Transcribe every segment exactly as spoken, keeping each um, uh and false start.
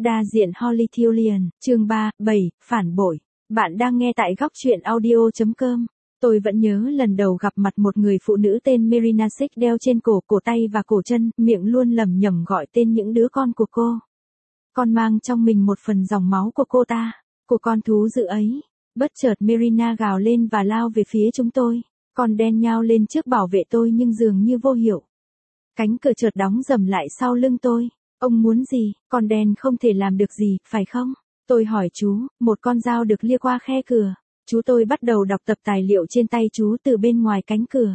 Đa diện Holythurian, chương ba, bảy, phản bội. Bạn đang nghe tại góc truyện audio.com. Tôi vẫn nhớ lần đầu gặp mặt một người phụ nữ tên Marina Six đeo trên cổ, cổ tay và cổ chân, miệng luôn lẩm nhẩm gọi tên những đứa con của cô. Con mang trong mình một phần dòng máu của cô ta, của con thú dữ ấy. Bất chợt Marina gào lên và lao về phía chúng tôi. Con đen nhao lên trước bảo vệ tôi nhưng dường như vô hiệu. Cánh cửa chợt đóng rầm lại sau lưng tôi. Ông muốn gì? Con đen không thể làm được gì, phải không? Tôi hỏi chú. Một con dao được lia qua khe cửa. Chú tôi bắt đầu đọc tập tài liệu trên tay chú từ bên ngoài cánh cửa.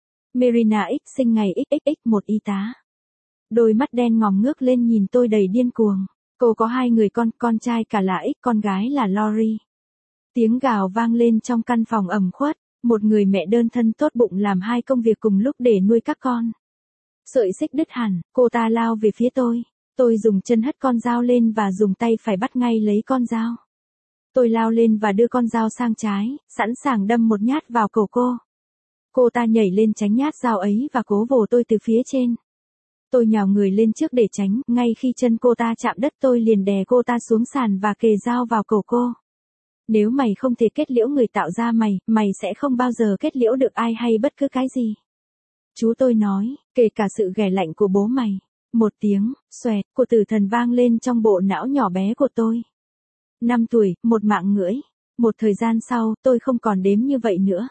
Marina X sinh ngày x x x một y tá. Đôi mắt đen ngòm ngước lên nhìn tôi đầy điên cuồng. Cô có hai người con, con trai cả là X, con gái là Lori. Tiếng gào vang lên trong căn phòng ẩm khuất. Một người mẹ đơn thân tốt bụng làm hai công việc cùng lúc để nuôi các con. Sợi xích đứt hẳn, cô ta lao về phía tôi. Tôi dùng chân hất con dao lên và dùng tay phải bắt ngay lấy con dao. Tôi lao lên và đưa con dao sang trái, sẵn sàng đâm một nhát vào cổ cô. Cô ta nhảy lên tránh nhát dao ấy và cố vồ tôi từ phía trên. Tôi nhào người lên trước để tránh, ngay khi chân cô ta chạm đất tôi liền đè cô ta xuống sàn và kề dao vào cổ cô. Nếu mày không thể kết liễu người tạo ra mày, mày sẽ không bao giờ kết liễu được ai hay bất cứ cái gì. Chú tôi nói, kể cả sự ghẻ lạnh của bố mày. Một tiếng, xoẹt, của tử thần vang lên trong bộ não nhỏ bé của tôi. Năm tuổi, một mạng ngưỡi. Một thời gian sau, tôi không còn đếm như vậy nữa.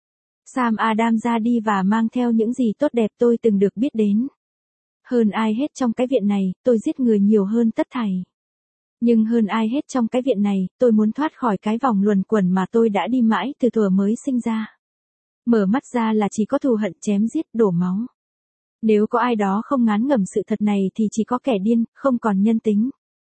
Sam Adam ra đi và mang theo những gì tốt đẹp tôi từng được biết đến. Hơn ai hết trong cái viện này, tôi giết người nhiều hơn tất thảy. Nhưng hơn ai hết trong cái viện này, tôi muốn thoát khỏi cái vòng luẩn quẩn mà tôi đã đi mãi từ thuở mới sinh ra. Mở mắt ra là chỉ có thù hận chém giết đổ máu. Nếu có ai đó không ngán ngẩm sự thật này thì chỉ có kẻ điên, không còn nhân tính.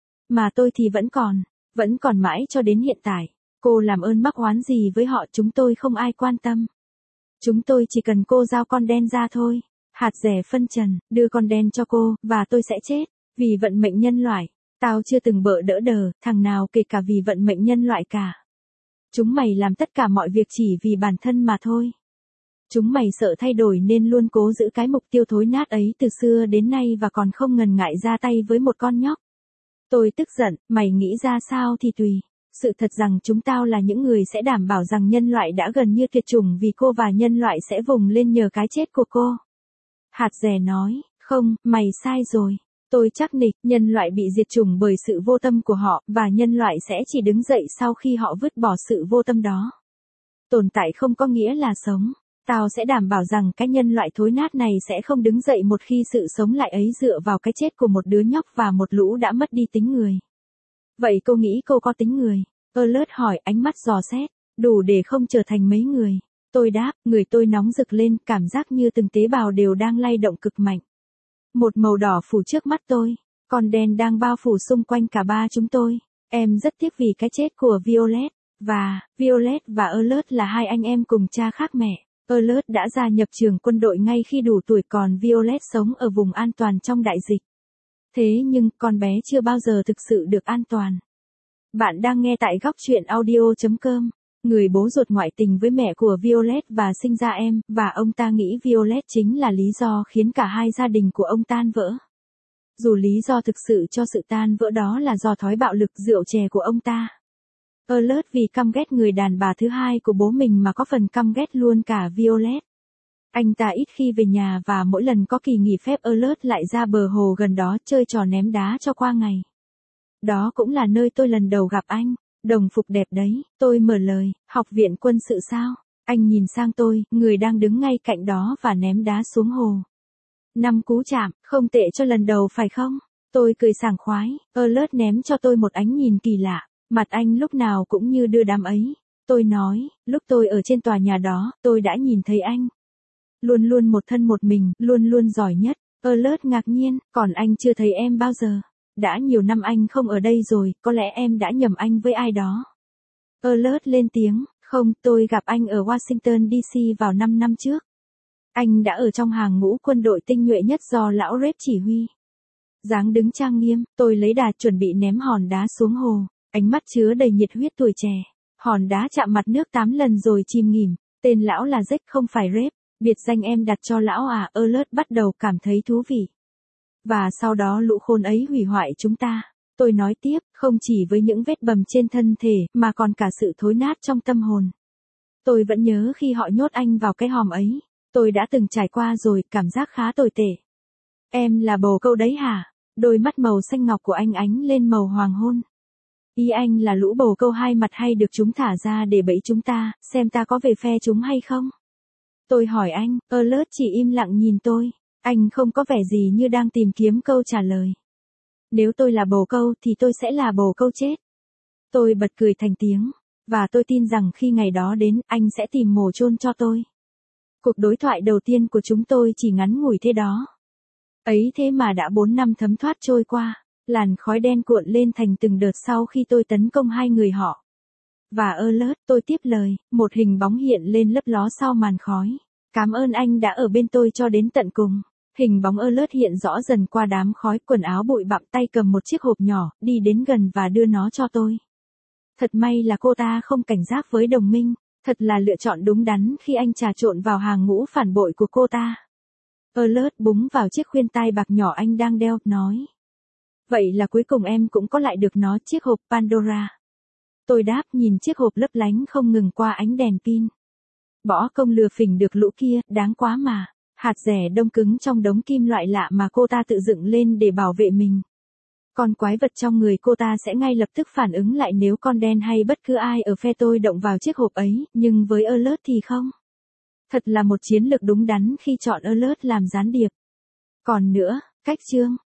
Mà tôi thì vẫn còn, vẫn còn mãi cho đến hiện tại. Cô làm ơn mắc oán gì với họ, chúng tôi không ai quan tâm. Chúng tôi chỉ cần cô giao con đen ra thôi. Hạt rẻ phân trần, đưa con đen cho cô, và tôi sẽ chết. Vì vận mệnh nhân loại, tao chưa từng bợ đỡ đờ, thằng nào kể cả vì vận mệnh nhân loại cả. Chúng mày làm tất cả mọi việc chỉ vì bản thân mà thôi. Chúng mày sợ thay đổi nên luôn cố giữ cái mục tiêu thối nát ấy từ xưa đến nay và còn không ngần ngại ra tay với một con nhóc. Tôi tức giận, mày nghĩ ra sao thì tùy. Sự thật rằng chúng tao là những người sẽ đảm bảo rằng nhân loại đã gần như tuyệt chủng vì cô và nhân loại sẽ vùng lên nhờ cái chết của cô. Hạt rẻ nói, không, mày sai rồi. Tôi chắc nịch, nhân loại bị diệt chủng bởi sự vô tâm của họ, và nhân loại sẽ chỉ đứng dậy sau khi họ vứt bỏ sự vô tâm đó. Tồn tại không có nghĩa là sống. Tao sẽ đảm bảo rằng cái nhân loại thối nát này sẽ không đứng dậy một khi sự sống lại ấy dựa vào cái chết của một đứa nhóc và một lũ đã mất đi tính người. Vậy cô nghĩ cô có tính người? Alert hỏi, ánh mắt dò xét. Đủ để không trở thành mấy người. Tôi đáp, người tôi nóng rực lên, cảm giác như từng tế bào đều đang lay động cực mạnh. Một màu đỏ phủ trước mắt tôi. Con đen đang bao phủ xung quanh cả ba chúng tôi. Em rất tiếc vì cái chết của Violet. Và, Violet và Alert là hai anh em cùng cha khác mẹ. Alert đã gia nhập trường quân đội ngay khi đủ tuổi, còn Violet sống ở vùng an toàn trong đại dịch. Thế nhưng, con bé chưa bao giờ thực sự được an toàn. Bạn đang nghe tại góc truyện audio.com. Người bố ruột ngoại tình với mẹ của Violet và sinh ra em, và ông ta nghĩ Violet chính là lý do khiến cả hai gia đình của ông tan vỡ. Dù lý do thực sự cho sự tan vỡ đó là do thói bạo lực rượu chè của ông ta. Alert vì căm ghét người đàn bà thứ hai của bố mình mà có phần căm ghét luôn cả Violet. Anh ta ít khi về nhà và mỗi lần có kỳ nghỉ phép Alert lại ra bờ hồ gần đó chơi trò ném đá cho qua ngày. Đó cũng là nơi tôi lần đầu gặp anh. Đồng phục đẹp đấy, tôi mở lời, học viện quân sự sao? Anh nhìn sang tôi, người đang đứng ngay cạnh đó và ném đá xuống hồ. Năm cú chạm, không tệ cho lần đầu phải không? Tôi cười sảng khoái, Alert ném cho tôi một ánh nhìn kỳ lạ. Mặt anh lúc nào cũng như đưa đám ấy. Tôi nói, lúc tôi ở trên tòa nhà đó, tôi đã nhìn thấy anh. Luôn luôn một thân một mình, luôn luôn giỏi nhất. Alert ngạc nhiên, còn anh chưa thấy em bao giờ. Đã nhiều năm anh không ở đây rồi, có lẽ em đã nhầm anh với ai đó. Alert lên tiếng, không, tôi gặp anh ở Washington đê xê vào năm năm trước. Anh đã ở trong hàng ngũ quân đội tinh nhuệ nhất do lão Red chỉ huy. Dáng đứng trang nghiêm, tôi lấy đà chuẩn bị ném hòn đá xuống hồ. Ánh mắt chứa đầy nhiệt huyết tuổi trẻ. Hòn đá chạm mặt nước tám lần rồi chìm nghỉm. Tên lão là Jack không phải Rep. Biệt danh em đặt cho lão à? Alert bắt đầu cảm thấy thú vị. Và sau đó lũ khôn ấy hủy hoại chúng ta. Tôi nói tiếp, không chỉ với những vết bầm trên thân thể, mà còn cả sự thối nát trong tâm hồn. Tôi vẫn nhớ khi họ nhốt anh vào cái hòm ấy. Tôi đã từng trải qua rồi, cảm giác khá tồi tệ. Em là bồ câu đấy hả? Đôi mắt màu xanh ngọc của anh ánh lên màu hoàng hôn. Ý anh là lũ bồ câu hai mặt hay được chúng thả ra để bẫy chúng ta, xem ta có về phe chúng hay không? Tôi hỏi anh, Alert chỉ im lặng nhìn tôi. Anh không có vẻ gì như đang tìm kiếm câu trả lời. Nếu tôi là bồ câu thì tôi sẽ là bồ câu chết. Tôi bật cười thành tiếng. Và tôi tin rằng khi ngày đó đến, anh sẽ tìm mồ chôn cho tôi. Cuộc đối thoại đầu tiên của chúng tôi chỉ ngắn ngủi thế đó. Ấy thế mà đã bốn năm thấm thoát trôi qua, làn khói đen cuộn lên thành từng đợt sau khi tôi tấn công hai người họ. Và Alert, tôi tiếp lời, một hình bóng hiện lên lấp ló sau màn khói. Cảm ơn anh đã ở bên tôi cho đến tận cùng. Hình bóng Alert hiện rõ dần qua đám khói, quần áo bụi bặm, tay cầm một chiếc hộp nhỏ, đi đến gần và đưa nó cho tôi. Thật may là cô ta không cảnh giác với đồng minh, thật là lựa chọn đúng đắn khi anh trà trộn vào hàng ngũ phản bội của cô ta. Alert búng vào chiếc khuyên tai bạc nhỏ anh đang đeo, nói. Vậy là cuối cùng em cũng có lại được nó, chiếc hộp Pandora. Tôi đáp nhìn chiếc hộp lấp lánh không ngừng qua ánh đèn pin. Bỏ công lừa phỉnh được lũ kia, đáng quá mà. Hạt rẻ đông cứng trong đống kim loại lạ mà cô ta tự dựng lên để bảo vệ mình. Con quái vật trong người cô ta sẽ ngay lập tức phản ứng lại nếu con đen hay bất cứ ai ở phe tôi động vào chiếc hộp ấy, nhưng với Alert thì không. Thật là một chiến lược đúng đắn khi chọn Alert làm gián điệp. Còn nữa, cách chương.